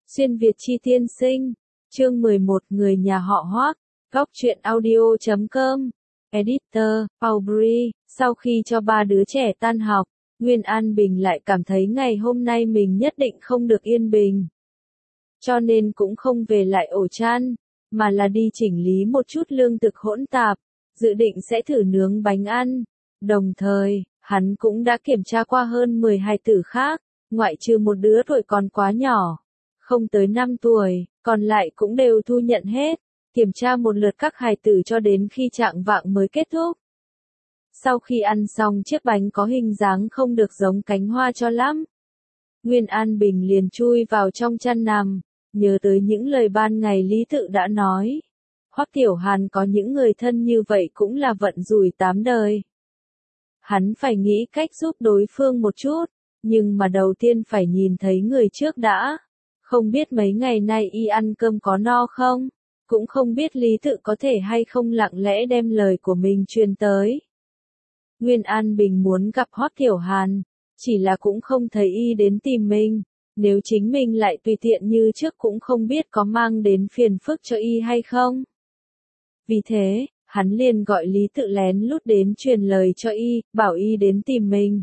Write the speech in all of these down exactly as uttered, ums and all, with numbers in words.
Xuyên Việt Chi tiên sinh, chương mười một người nhà họ Hoắc, góc truyện audio chấm com, editor, Paul Bri. Sau khi cho ba đứa trẻ tan học, Nguyên An Bình lại cảm thấy ngày hôm nay mình nhất định không được yên bình. Cho nên cũng không về lại ổ chăn, mà là đi chỉnh lý một chút lương thực hỗn tạp, dự định sẽ thử nướng bánh ăn. Đồng thời, hắn cũng đã kiểm tra qua hơn mười hài tử khác, ngoại trừ một đứa tuổi còn quá nhỏ, không tới năm tuổi, còn lại cũng đều thu nhận hết, kiểm tra một lượt các hài tử cho đến khi trạng vạng mới kết thúc. Sau khi ăn xong chiếc bánh có hình dáng không được giống cánh hoa cho lắm, Nguyên An Bình liền chui vào trong chăn nằm, nhớ tới những lời ban ngày Lý Tự đã nói. Hoắc Tiểu Hàn có những người thân như vậy cũng là vận rủi tám đời. Hắn phải nghĩ cách giúp đối phương một chút, nhưng mà đầu tiên phải nhìn thấy người trước đã. Không biết mấy ngày nay y ăn cơm có no không, cũng không biết Lý Tự có thể hay không lặng lẽ đem lời của mình truyền tới. Nguyên An Bình muốn gặp Hoắc Tiểu Hàn, chỉ là cũng không thấy y đến tìm mình, nếu chính mình lại tùy tiện như trước cũng không biết có mang đến phiền phức cho y hay không. Vì thế, hắn liền gọi Lý Tự lén lút đến truyền lời cho y, bảo y đến tìm mình.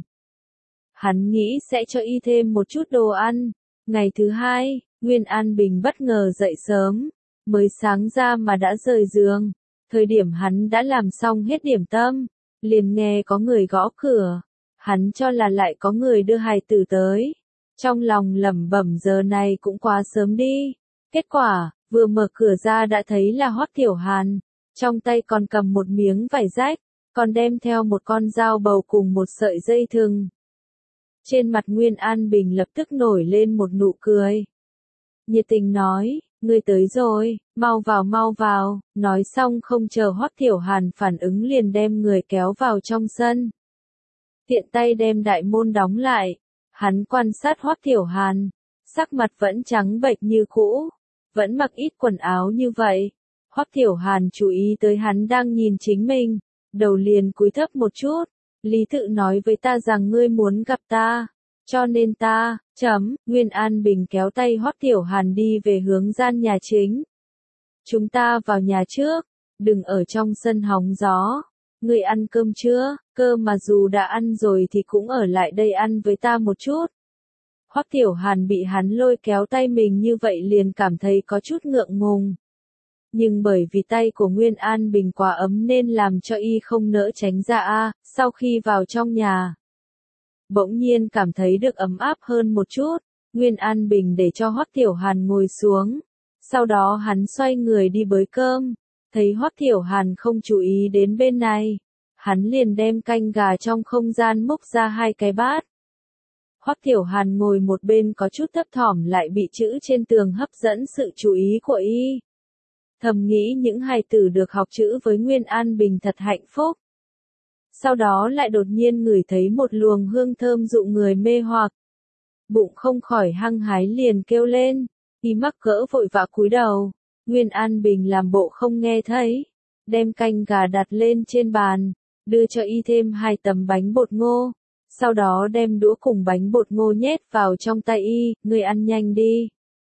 Hắn nghĩ sẽ cho y thêm một chút đồ ăn. Ngày thứ hai, Nguyên An Bình bất ngờ dậy sớm, mới sáng ra mà đã rời giường. Thời điểm hắn đã làm xong hết điểm tâm, liền nghe có người gõ cửa. Hắn cho là lại có người đưa hài tử tới. Trong lòng lẩm bẩm giờ này cũng quá sớm đi. Kết quả, vừa mở cửa ra đã thấy là Hoắc Tiểu Hàn, trong tay còn cầm một miếng vải rách, còn đem theo một con dao bầu cùng một sợi dây thừng. Trên mặt Nguyên An Bình lập tức nổi lên một nụ cười. Nhiệt tình nói, ngươi tới rồi, mau vào mau vào, nói xong không chờ Hoắc Tiểu Hàn phản ứng liền đem người kéo vào trong sân. Tiện tay đem đại môn đóng lại, hắn quan sát Hoắc Tiểu Hàn, sắc mặt vẫn trắng bệch như cũ, vẫn mặc ít quần áo như vậy. Hoắc Tiểu Hàn chú ý tới hắn đang nhìn chính mình, đầu liền cúi thấp một chút. Lý Tự nói với ta rằng ngươi muốn gặp ta, cho nên ta, chấm, Nguyên An Bình kéo tay Hoắc Tiểu Hàn đi về hướng gian nhà chính. Chúng ta vào nhà trước, đừng ở trong sân hóng gió. Ngươi ăn cơm chưa? Cơm mà dù đã ăn rồi thì cũng ở lại đây ăn với ta một chút. Hoắc Tiểu Hàn bị hắn lôi kéo tay mình như vậy liền cảm thấy có chút ngượng ngùng. Nhưng bởi vì tay của Nguyên An Bình quá ấm nên làm cho y không nỡ tránh ra a. Sau khi vào trong nhà, bỗng nhiên cảm thấy được ấm áp hơn một chút. Nguyên An Bình để cho Hoắc Tiểu Hàn ngồi xuống, sau đó hắn xoay người đi bới cơm, thấy Hoắc Tiểu Hàn không chú ý đến bên này, hắn liền đem canh gà trong không gian múc ra hai cái bát. Hoắc Tiểu Hàn ngồi một bên có chút thấp thỏm lại bị chữ trên tường hấp dẫn sự chú ý của y. Thầm nghĩ những hài tử được học chữ với Nguyên An Bình thật hạnh phúc. Sau đó lại đột nhiên ngửi thấy một luồng hương thơm dụ người mê hoặc. Bụng không khỏi hăng hái liền kêu lên, y mắc cỡ vội vã cúi đầu. Nguyên An Bình làm bộ không nghe thấy, đem canh gà đặt lên trên bàn, đưa cho y thêm hai tấm bánh bột ngô. Sau đó đem đũa cùng bánh bột ngô nhét vào trong tay y, ngươi ăn nhanh đi.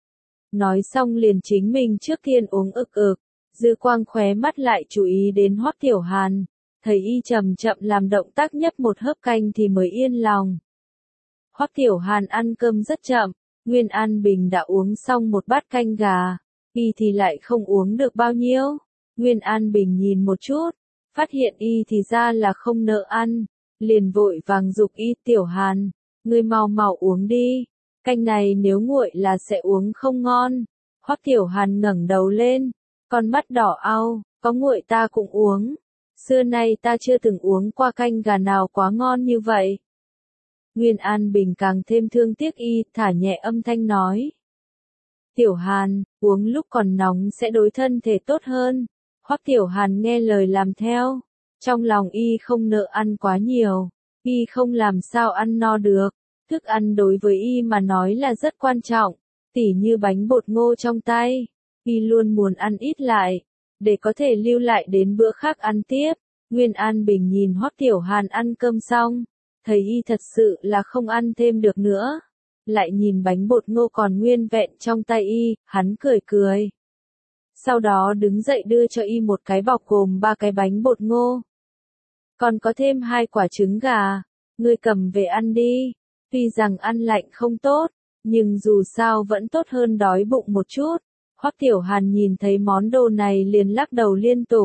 Nói xong liền chính mình trước tiên uống ực ực, dư quang khóe mắt lại chú ý đến Hoắc Tiểu Hàn, thấy y chậm chậm làm động tác nhấp một hớp canh thì mới yên lòng. Hoắc Tiểu Hàn ăn cơm rất chậm, Nguyên An Bình đã uống xong một bát canh gà, y thì lại không uống được bao nhiêu. Nguyên An Bình nhìn một chút, phát hiện y thì ra là không nỡ ăn, liền vội vàng giục y, Tiểu Hàn, ngươi mau mau uống đi. Canh này nếu nguội là sẽ uống không ngon. Hoắc Tiểu Hàn ngẩng đầu lên, con mắt đỏ au, có nguội ta cũng uống. Xưa nay ta chưa từng uống qua canh gà nào quá ngon như vậy. Nguyên An Bình càng thêm thương tiếc y, thả nhẹ âm thanh nói. Tiểu Hàn, uống lúc còn nóng sẽ đối thân thể tốt hơn. Hoắc Tiểu Hàn nghe lời làm theo. Trong lòng y không nỡ ăn quá nhiều, y không làm sao ăn no được. Thức ăn đối với y mà nói là rất quan trọng, tỉ như bánh bột ngô trong tay, y luôn muốn ăn ít lại, để có thể lưu lại đến bữa khác ăn tiếp. Nguyên An Bình nhìn Hoắc Tiểu Hàn ăn cơm xong, thấy y thật sự là không ăn thêm được nữa, lại nhìn bánh bột ngô còn nguyên vẹn trong tay y, hắn cười cười. Sau đó đứng dậy đưa cho y một cái bọc gồm ba cái bánh bột ngô. Còn có thêm hai quả trứng gà, ngươi cầm về ăn đi. Tuy rằng ăn lạnh không tốt, nhưng dù sao vẫn tốt hơn đói bụng một chút. Hoắc Tiểu Hàn nhìn thấy món đồ này liền lắc đầu liên tục.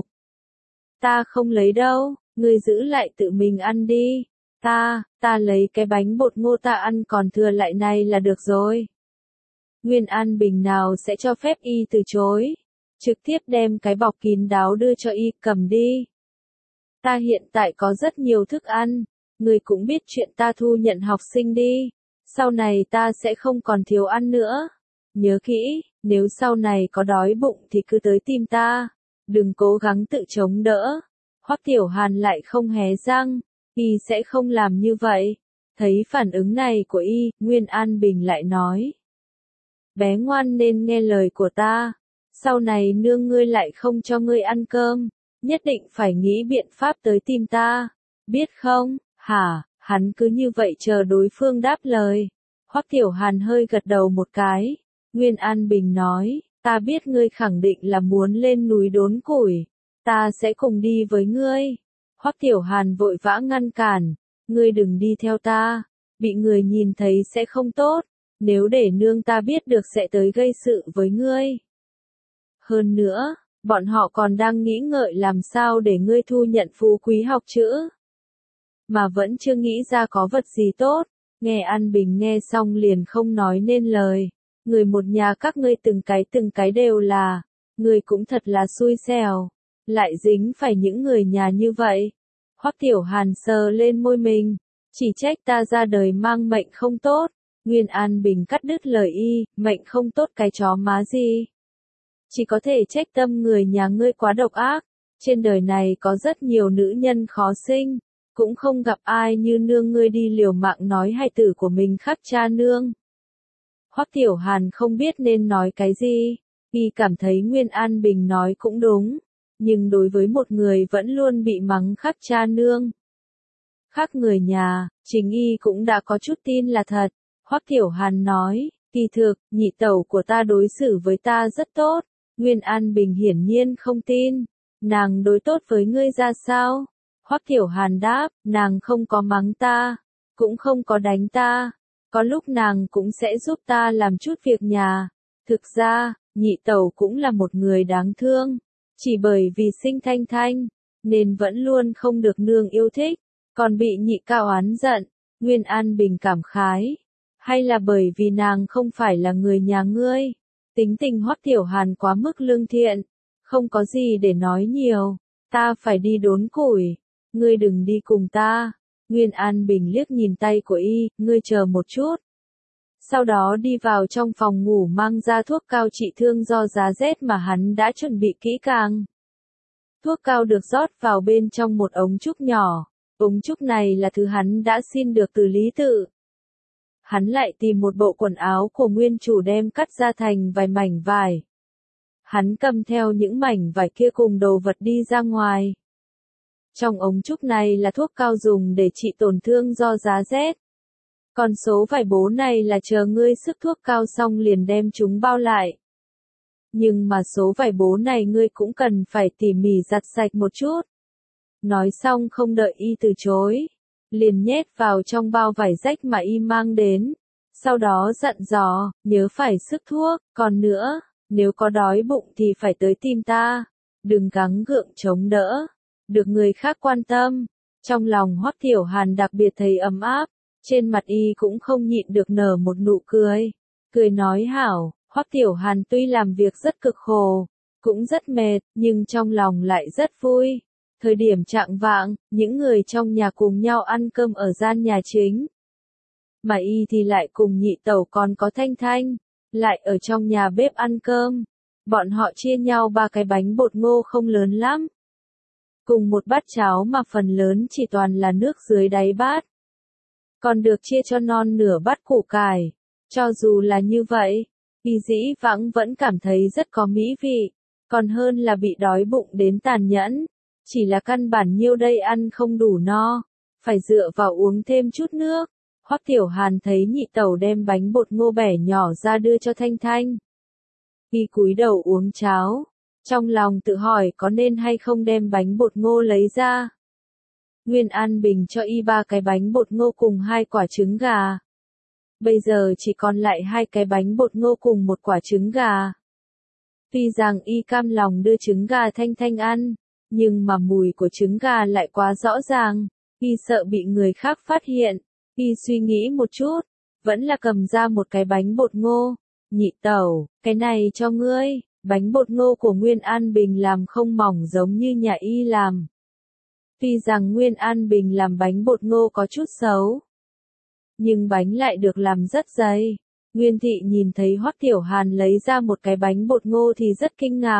Ta không lấy đâu, ngươi giữ lại tự mình ăn đi. Ta, ta lấy cái bánh bột ngô ta ăn còn thừa lại này là được rồi. Nguyên An Bình nào sẽ cho phép y từ chối. Trực tiếp đem cái bọc kín đáo đưa cho y, cầm đi. Ta hiện tại có rất nhiều thức ăn, ngươi cũng biết chuyện ta thu nhận học sinh đi. Sau này ta sẽ không còn thiếu ăn nữa. Nhớ kỹ, nếu sau này có đói bụng thì cứ tới tìm ta. Đừng cố gắng tự chống đỡ. Hoắc Tiểu Hàn lại không hé răng, y sẽ không làm như vậy. Thấy phản ứng này của y, Nguyên An Bình lại nói. Bé ngoan nên nghe lời của ta. Sau này nương ngươi lại không cho ngươi ăn cơm, nhất định phải nghĩ biện pháp tới tìm ta. Biết không? Hả? Hắn cứ như vậy chờ đối phương đáp lời. Hoắc Tiểu Hàn hơi gật đầu một cái. Nguyên An Bình nói, ta biết ngươi khẳng định là muốn lên núi đốn củi. Ta sẽ cùng đi với ngươi. Hoắc Tiểu Hàn vội vã ngăn cản. Ngươi đừng đi theo ta. Bị người nhìn thấy sẽ không tốt. Nếu để nương ta biết được sẽ tới gây sự với ngươi. Hơn nữa, bọn họ còn đang nghĩ ngợi làm sao để ngươi thu nhận phú quý học chữ. Mà vẫn chưa nghĩ ra có vật gì tốt. Nghe An Bình nghe xong liền không nói nên lời. Người một nhà các ngươi từng cái từng cái đều là. Ngươi cũng thật là xui xẻo. Lại dính phải những người nhà như vậy. Hoắc Tiểu Hàn sờ lên môi mình. Chỉ trách ta ra đời mang mệnh không tốt. Nguyên An Bình cắt đứt lời y, mệnh không tốt cái chó má gì. Chỉ có thể trách tâm người nhà ngươi quá độc ác. Trên đời này có rất nhiều nữ nhân khó sinh. Cũng không gặp ai như nương ngươi đi liều mạng nói hài tử của mình khắc cha nương. Hoắc Tiểu Hàn không biết nên nói cái gì. Y cảm thấy Nguyên An Bình nói cũng đúng. Nhưng đối với một người vẫn luôn bị mắng khắc cha nương. Khác người nhà, chính y cũng đã có chút tin là thật. Hoắc Tiểu Hàn nói, kỳ thực, nhị tẩu của ta đối xử với ta rất tốt. Nguyên An Bình hiển nhiên không tin. Nàng đối tốt với ngươi ra sao? Hoắc Tiểu Hàn đáp, nàng không có mắng ta, cũng không có đánh ta. Có lúc nàng cũng sẽ giúp ta làm chút việc nhà. Thực ra, nhị tẩu cũng là một người đáng thương. Chỉ bởi vì sinh Thanh Thanh, nên vẫn luôn không được nương yêu thích. Còn bị nhị cao oán giận. Nguyên An Bình cảm khái. Hay là bởi vì nàng không phải là người nhà ngươi? Tính tình Hoắc Tiểu Hàn quá mức lương thiện. Không có gì để nói nhiều. Ta phải đi đốn củi. Ngươi đừng đi cùng ta. Nguyên An Bình liếc nhìn tay của y, ngươi chờ một chút. Sau đó đi vào trong phòng ngủ mang ra thuốc cao trị thương do giá rét mà hắn đã chuẩn bị kỹ càng. Thuốc cao được rót vào bên trong một ống trúc nhỏ. Ống trúc này là thứ hắn đã xin được từ Lý Tự. Hắn lại tìm một bộ quần áo của nguyên chủ đem cắt ra thành vài mảnh vải. Hắn cầm theo những mảnh vải kia cùng đồ vật đi ra ngoài. Trong ống trúc này là thuốc cao dùng để trị tổn thương do giá rét. Còn số vải bố này là chờ ngươi sức thuốc cao xong liền đem chúng bao lại. Nhưng mà số vải bố này ngươi cũng cần phải tỉ mỉ giặt sạch một chút. Nói xong không đợi y từ chối. Liền nhét vào trong bao vải rách mà y mang đến. Sau đó dặn dò, nhớ phải sức thuốc, còn nữa, nếu có đói bụng thì phải tới tìm ta. Đừng gắng gượng chống đỡ. Được người khác quan tâm. Trong lòng Hoắc Tiểu Hàn đặc biệt thấy ấm áp. Trên mặt y cũng không nhịn được nở một nụ cười. Cười nói hảo, Hoắc Tiểu Hàn tuy làm việc rất cực khổ, cũng rất mệt, nhưng trong lòng lại rất vui. Thời điểm chạng vạng, những người trong nhà cùng nhau ăn cơm ở gian nhà chính. Mà y thì lại cùng nhị tẩu còn có Thanh Thanh, lại ở trong nhà bếp ăn cơm. Bọn họ chia nhau ba cái bánh bột ngô không lớn lắm. Cùng một bát cháo mà phần lớn chỉ toàn là nước dưới đáy bát. Còn được chia cho non nửa bát củ cải. Cho dù là như vậy, y dĩ vãng vẫn cảm thấy rất có mỹ vị. Còn hơn là bị đói bụng đến tàn nhẫn. Chỉ là căn bản nhiêu đây ăn không đủ no. Phải dựa vào uống thêm chút nước. Hoắc Tiểu Hàn thấy nhị tẩu đem bánh bột ngô bẻ nhỏ ra đưa cho Thanh Thanh. Y cúi đầu uống cháo, trong lòng tự hỏi có nên hay không đem bánh bột ngô lấy ra. Nguyên An Bình cho y ba cái bánh bột ngô cùng hai quả trứng gà. Bây giờ chỉ còn lại hai cái bánh bột ngô cùng một quả trứng gà. Tuy rằng y cam lòng đưa trứng gà Thanh Thanh ăn, nhưng mà mùi của trứng gà lại quá rõ ràng, y sợ bị người khác phát hiện. Y suy nghĩ một chút, vẫn là cầm ra một cái bánh bột ngô. Nhị tẩu, cái này cho ngươi. Bánh bột ngô của Nguyên An Bình làm không mỏng giống như nhà y làm. Tuy rằng Nguyên An Bình làm bánh bột ngô có chút xấu, nhưng bánh lại được làm rất dày. Nguyên Thị nhìn thấy Hoắc Tiểu Hàn lấy ra một cái bánh bột ngô thì rất kinh ngạc.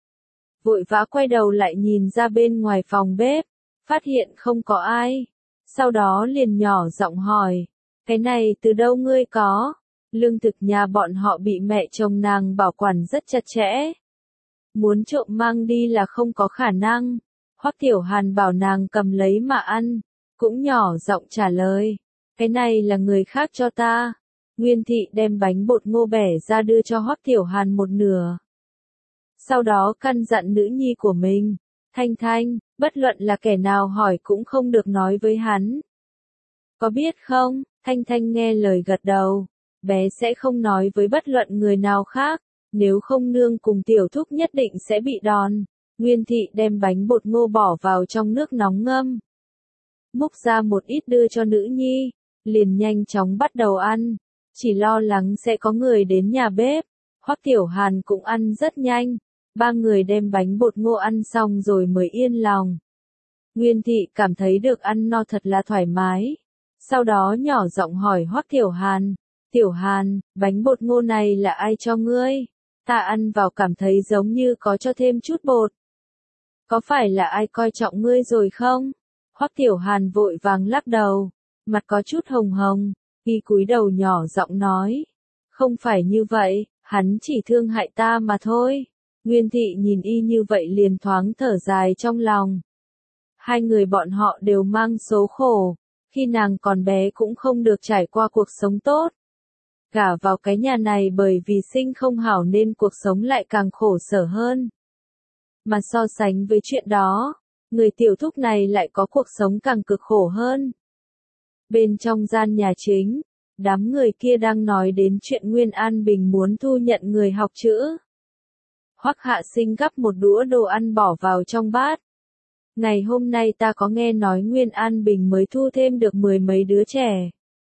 Vội vã quay đầu lại nhìn ra bên ngoài phòng bếp, phát hiện không có ai. Sau đó liền nhỏ giọng hỏi, cái này từ đâu ngươi có? Lương thực nhà bọn họ bị mẹ chồng nàng bảo quản rất chặt chẽ. Muốn trộm mang đi là không có khả năng. Hoắc Tiểu Hàn bảo nàng cầm lấy mà ăn, cũng nhỏ giọng trả lời, cái này là người khác cho ta. Nguyên Thị đem bánh bột ngô bẻ ra đưa cho Hoắc Tiểu Hàn một nửa. Sau đó căn dặn nữ nhi của mình, Thanh Thanh, bất luận là kẻ nào hỏi cũng không được nói với hắn. Có biết không? Thanh Thanh nghe lời gật đầu, bé sẽ không nói với bất luận người nào khác, nếu không nương cùng tiểu thúc nhất định sẽ bị đòn. Nguyên Thị đem bánh bột ngô bỏ vào trong nước nóng ngâm, múc ra một ít đưa cho nữ nhi, liền nhanh chóng bắt đầu ăn, chỉ lo lắng sẽ có người đến nhà bếp. Hoắc Tiểu Hàn cũng ăn rất nhanh, ba người đem bánh bột ngô ăn xong rồi mới yên lòng. Nguyên Thị cảm thấy được ăn no thật là thoải mái, sau đó nhỏ giọng hỏi Hoắc Tiểu Hàn, Tiểu Hàn, bánh bột ngô này là ai cho ngươi? Ta ăn vào cảm thấy giống như có cho thêm chút bột. Có phải là ai coi trọng ngươi rồi không? Hoắc Tiểu Hàn vội vàng lắc đầu, mặt có chút hồng hồng, y cúi đầu nhỏ giọng nói, không phải như vậy, hắn chỉ thương hại ta mà thôi. Nguyên Thị nhìn y như vậy liền thoáng thở dài trong lòng. Hai người bọn họ đều mang số khổ, khi nàng còn bé cũng không được trải qua cuộc sống tốt. Gả vào cái nhà này bởi vì sinh không hảo nên cuộc sống lại càng khổ sở hơn. Mà so sánh với chuyện đó, người tiểu thúc này lại có cuộc sống càng cực khổ hơn. Bên trong gian nhà chính, đám người kia đang nói đến chuyện Nguyên An Bình muốn thu nhận người học chữ. Hoắc Hạ Sinh gắp một đũa đồ ăn bỏ vào trong bát. Ngày hôm nay ta có nghe nói Nguyên An Bình mới thu thêm được mười mấy đứa trẻ.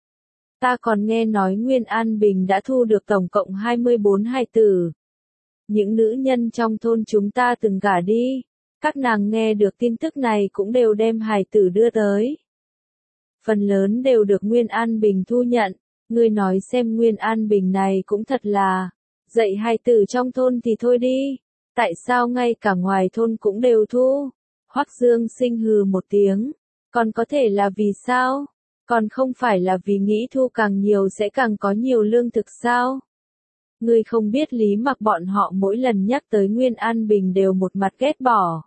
Ta còn nghe nói Nguyên An Bình đã thu được tổng cộng hai mươi bốn hài tử. Những nữ nhân trong thôn chúng ta từng gả đi, các nàng nghe được tin tức này cũng đều đem hài tử đưa tới. Phần lớn đều được Nguyên An Bình thu nhận, ngươi nói xem Nguyên An Bình này cũng thật là, dạy hài tử trong thôn thì thôi đi, tại sao ngay cả ngoài thôn cũng đều thu? Hoắc Dương Sinh hừ một tiếng, còn có thể là vì sao? Còn không phải là vì nghĩ thu càng nhiều sẽ càng có nhiều lương thực sao? Ngươi không biết Lý Mặc bọn họ mỗi lần nhắc tới Nguyên An Bình đều một mặt ghét bỏ.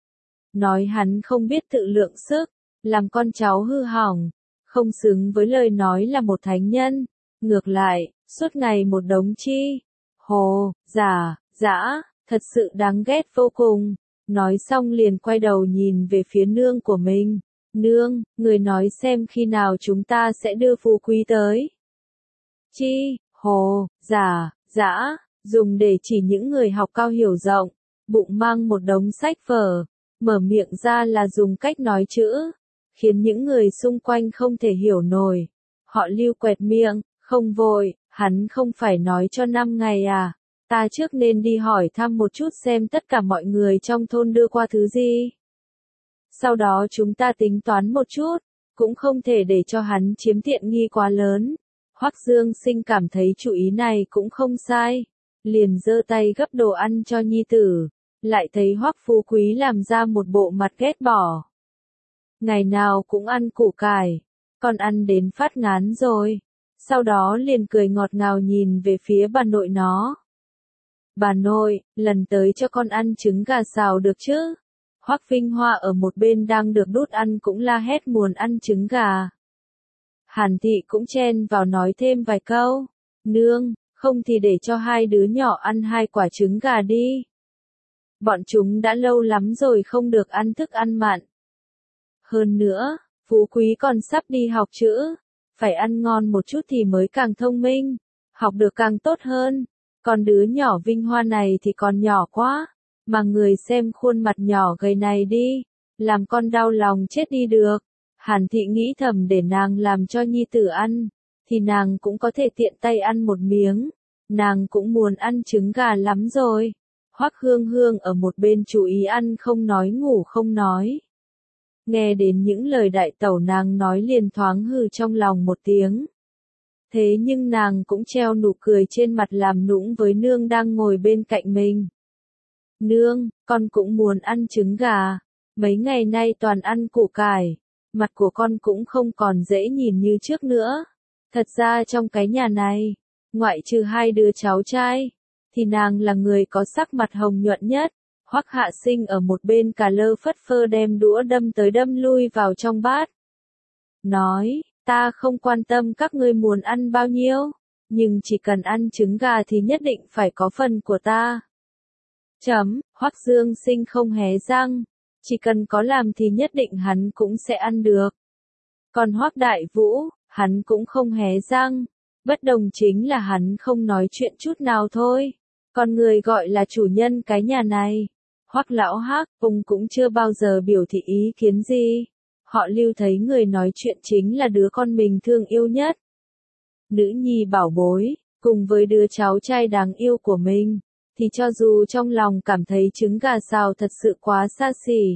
Nói hắn không biết tự lượng sức, làm con cháu hư hỏng, không xứng với lời nói là một thánh nhân. Ngược lại, suốt ngày một đống chi, hồ, giả, dã, thật sự đáng ghét vô cùng. Nói xong liền quay đầu nhìn về phía nương của mình. Nương, người nói xem khi nào chúng ta sẽ đưa phú quý tới. Chi, hồ, giả, dã, dùng để chỉ những người học cao hiểu rộng, bụng mang một đống sách vở, mở miệng ra là dùng cách nói chữ, khiến những người xung quanh không thể hiểu nổi. Họ Lưu quẹt miệng, không vội, hắn không phải nói cho năm ngày à, ta trước nên đi hỏi thăm một chút xem tất cả mọi người trong thôn đưa qua thứ gì. Sau đó chúng ta tính toán một chút, cũng không thể để cho hắn chiếm tiện nghi quá lớn. Hoắc Dương Sinh cảm thấy chủ ý này cũng không sai, liền giơ tay gấp đồ ăn cho nhi tử, lại thấy Hoắc Phú Quý làm ra một bộ mặt ghét bỏ. Ngày nào cũng ăn củ cải, con ăn đến phát ngán rồi. Sau đó liền cười ngọt ngào nhìn về phía bà nội nó. Bà nội, lần tới cho con ăn trứng gà xào được chứ? Hoắc Vinh Hoa ở một bên đang được đút ăn cũng la hét muốn ăn trứng gà. Hàn Thị cũng chen vào nói thêm vài câu. Nương, không thì để cho hai đứa nhỏ ăn hai quả trứng gà đi. Bọn chúng đã lâu lắm rồi không được ăn thức ăn mặn. Hơn nữa, Phú Quý còn sắp đi học chữ. Phải ăn ngon một chút thì mới càng thông minh. Học được càng tốt hơn. Còn đứa nhỏ Vinh Hoa này thì còn nhỏ quá. Mà người xem khuôn mặt nhỏ gầy này đi. Làm con đau lòng chết đi được. Hàn Thị nghĩ thầm để nàng làm cho nhi tử ăn. Thì nàng cũng có thể tiện tay ăn một miếng. Nàng cũng muốn ăn trứng gà lắm rồi. Hoắc Hương Hương ở một bên chú ý ăn không nói ngủ không nói. Nghe đến những lời đại tẩu nàng nói liền thoáng hừ trong lòng một tiếng. Thế nhưng nàng cũng treo nụ cười trên mặt làm nũng với nương đang ngồi bên cạnh mình. Nương, con cũng muốn ăn trứng gà. Mấy ngày nay toàn ăn củ cải. Mặt của con cũng không còn dễ nhìn như trước nữa. Thật ra trong cái nhà này, ngoại trừ hai đứa cháu trai, thì nàng là người có sắc mặt hồng nhuận nhất. Hoắc Hạ Sinh ở một bên cà lơ phất phơ đem đũa đâm tới đâm lui vào trong bát. Nói, ta không quan tâm các ngươi muốn ăn bao nhiêu, nhưng chỉ cần ăn trứng gà thì nhất định phải có phần của ta. Chấm, Hoắc Dương Sinh không hé răng, chỉ cần có làm thì nhất định hắn cũng sẽ ăn được. Còn Hoắc Đại Vũ, hắn cũng không hé răng, bất đồng chính là hắn không nói chuyện chút nào thôi. Còn người gọi là chủ nhân cái nhà này, Hoắc lão Hắc, ông cũng chưa bao giờ biểu thị ý kiến gì. Họ Lưu thấy người nói chuyện chính là đứa con mình thương yêu nhất. Nữ nhi bảo bối, cùng với đứa cháu trai đáng yêu của mình, thì cho dù trong lòng cảm thấy trứng gà xào thật sự quá xa xỉ,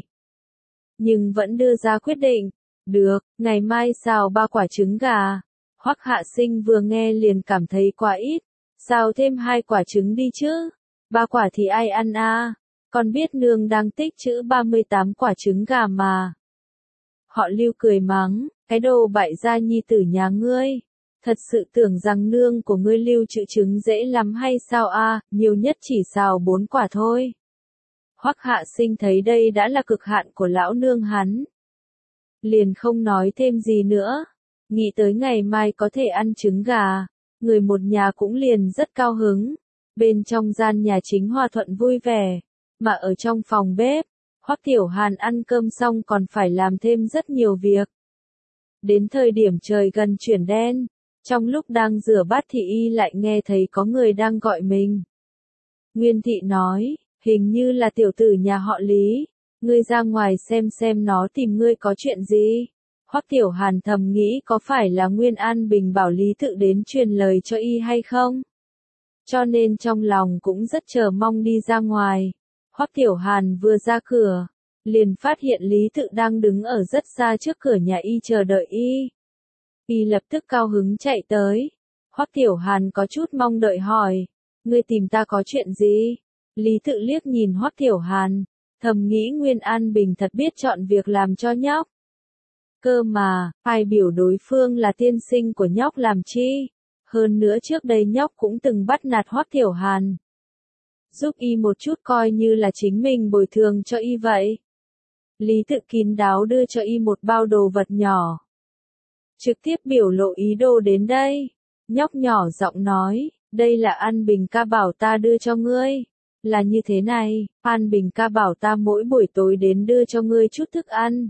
nhưng vẫn đưa ra quyết định. Được, ngày mai xào ba quả trứng gà. Hoắc Hạ Sinh vừa nghe liền cảm thấy quá ít. Xào thêm hai quả trứng đi chứ. Ba quả thì ai ăn à? Con biết nương đang tích trữ ba mươi tám quả trứng gà mà. Họ Lưu cười mắng, cái đồ bại gia nhi tử nhà ngươi. Thật sự tưởng rằng nương của ngươi lưu trữ trứng dễ lắm hay sao à, nhiều nhất chỉ xào bốn quả thôi. Hoắc Hạ Sinh thấy đây đã là cực hạn của lão nương hắn. Liền không nói thêm gì nữa. Nghĩ tới ngày mai có thể ăn trứng gà, người một nhà cũng liền rất cao hứng. Bên trong gian nhà chính hòa thuận vui vẻ, mà ở trong phòng bếp, Hoắc Tiểu Hàn ăn cơm xong còn phải làm thêm rất nhiều việc. Đến thời điểm trời gần chuyển đen, trong lúc đang rửa bát thì y lại nghe thấy có người đang gọi mình. Nguyên Thị nói, hình như là tiểu tử nhà họ Lý, ngươi ra ngoài xem xem nó tìm ngươi có chuyện gì. Hoắc Tiểu Hàn thầm nghĩ có phải là Nguyên An Bình bảo Lý Tự đến truyền lời cho y hay không? Cho nên trong lòng cũng rất chờ mong đi ra ngoài. Hoắc Tiểu Hàn vừa ra cửa, liền phát hiện Lý Tự đang đứng ở rất xa trước cửa nhà y chờ đợi y. Y lập tức cao hứng chạy tới. Hoắc Tiểu Hàn có chút mong đợi hỏi, ngươi tìm ta có chuyện gì? Lý Tự liếc nhìn Hoắc Tiểu Hàn, thầm nghĩ Nguyên An Bình thật biết chọn việc làm cho nhóc. Cơ mà, ai biểu đối phương là tiên sinh của nhóc làm chi? Hơn nữa trước đây nhóc cũng từng bắt nạt Hoắc Tiểu Hàn. Giúp y một chút coi như là chính mình bồi thường cho y vậy. Lý Tự kín đáo đưa cho y một bao đồ vật nhỏ. Trực tiếp biểu lộ ý đồ đến đây. Nhóc nhỏ giọng nói, đây là An Bình ca bảo ta đưa cho ngươi. Là như thế này, An Bình ca bảo ta mỗi buổi tối đến đưa cho ngươi chút thức ăn.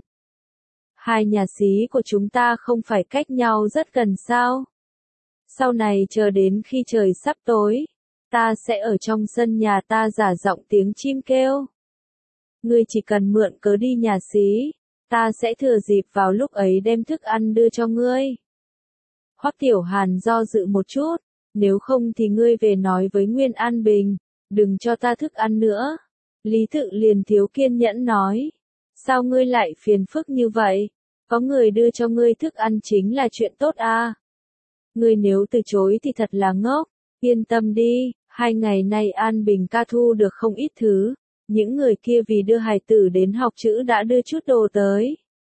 Hai nhà xí của chúng ta không phải cách nhau rất gần sao? Sau này chờ đến khi trời sắp tối, ta sẽ ở trong sân nhà ta giả giọng tiếng chim kêu. Ngươi chỉ cần mượn cớ đi nhà xí, ta sẽ thừa dịp vào lúc ấy đem thức ăn đưa cho ngươi. Hoắc Tiểu Hàn do dự một chút, nếu không thì ngươi về nói với Nguyên An Bình, đừng cho ta thức ăn nữa. Lý Tự liền thiếu kiên nhẫn nói, sao ngươi lại phiền phức như vậy? Có người đưa cho ngươi thức ăn chính là chuyện tốt à? Ngươi nếu từ chối thì thật là ngốc. Yên tâm đi, hai ngày nay An Bình ca thu được không ít thứ. Những người kia vì đưa hài tử đến học chữ đã đưa chút đồ tới.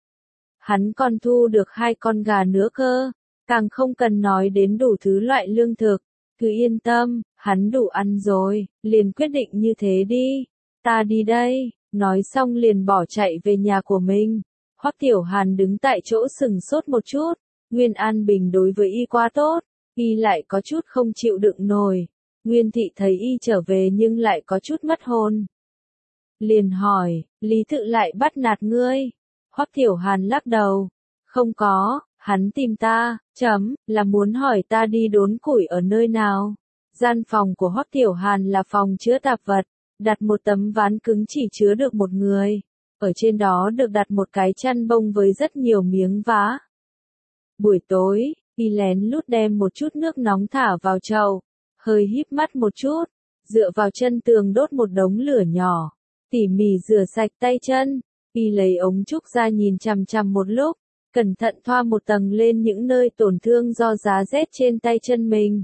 Hắn còn thu được hai con gà nữa cơ. Càng không cần nói đến đủ thứ loại lương thực. Cứ yên tâm, hắn đủ ăn rồi, liền quyết định như thế đi. Ta đi đây, nói xong liền bỏ chạy về nhà của mình. Hoắc Tiểu Hàn đứng tại chỗ sừng sốt một chút, Nguyên An Bình đối với y quá tốt, y lại có chút không chịu đựng nổi. Nguyên Thị thấy y trở về nhưng lại có chút mất hồn. Liền hỏi, Lý Tự lại bắt nạt ngươi? Hoắc Thiểu Hàn lắc đầu, không có, hắn tìm ta, chấm, là muốn hỏi ta đi đốn củi ở nơi nào. Gian phòng của Hoắc Thiểu Hàn là phòng chứa tạp vật, đặt một tấm ván cứng chỉ chứa được một người. Ở trên đó được đặt một cái chăn bông với rất nhiều miếng vá. Buổi tối, y lén lút đem một chút nước nóng thả vào chậu, hơi híp mắt một chút, dựa vào chân tường đốt một đống lửa nhỏ, tỉ mỉ rửa sạch tay chân, y lấy ống trúc ra nhìn chằm chằm một lúc, cẩn thận thoa một tầng lên những nơi tổn thương do giá rét trên tay chân mình.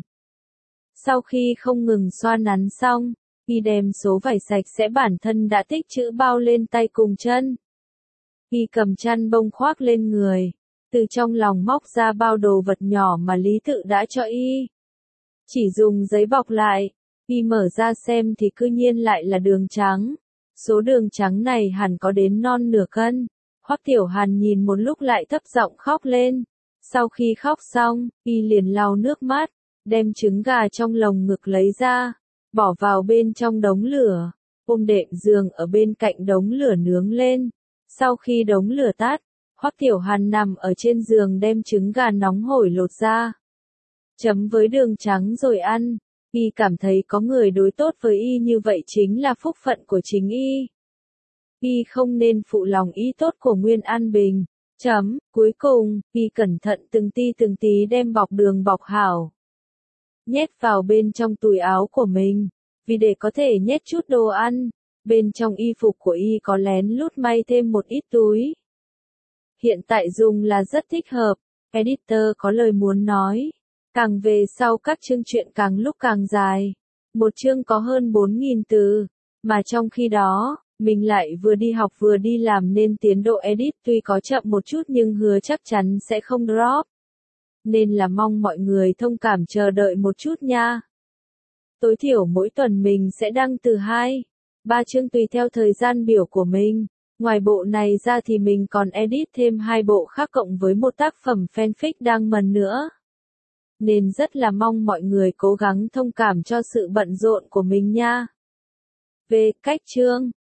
Sau khi không ngừng xoa nắn xong, y đem số vải sạch sẽ bản thân đã tích trữ bao lên tay cùng chân. Y cầm chăn bông khoác lên người, từ trong lòng móc ra bao đồ vật nhỏ mà Lý Tự đã cho y. Chỉ dùng giấy bọc lại, y mở ra xem thì cư nhiên lại là đường trắng. Số đường trắng này hẳn có đến non nửa cân. Hoắc Tiểu Hàn nhìn một lúc lại thấp giọng khóc lên. Sau khi khóc xong, y liền lau nước mắt, đem trứng gà trong lồng ngực lấy ra, bỏ vào bên trong đống lửa, ôm đệm giường ở bên cạnh đống lửa nướng lên. Sau khi đống lửa tắt, Hoắc Tiểu Hàn nằm ở trên giường đem trứng gà nóng hổi lột ra, chấm với đường trắng rồi ăn. Y cảm thấy có người đối tốt với y như vậy chính là phúc phận của chính y. Y không nên phụ lòng ý tốt của Nguyên An Bình. Chấm, cuối cùng, y cẩn thận từng ti từng tí đem bọc đường bọc hảo, nhét vào bên trong túi áo của mình, vì để có thể nhét chút đồ ăn. Bên trong y phục của y có lén lút may thêm một ít túi. Hiện tại dùng là rất thích hợp. Editor có lời muốn nói. Càng về sau các chương truyện càng lúc càng dài. Một chương có hơn bốn nghìn từ. Mà trong khi đó, mình lại vừa đi học vừa đi làm nên tiến độ edit tuy có chậm một chút nhưng hứa chắc chắn sẽ không drop. Nên là mong mọi người thông cảm chờ đợi một chút nha. Tối thiểu mỗi tuần mình sẽ đăng từ hai, ba chương tùy theo thời gian biểu của mình. Ngoài bộ này ra thì mình còn edit thêm hai bộ khác cộng với một tác phẩm fanfic đang mần nữa. Nên rất là mong mọi người cố gắng thông cảm cho sự bận rộn của mình nha. Về cách chương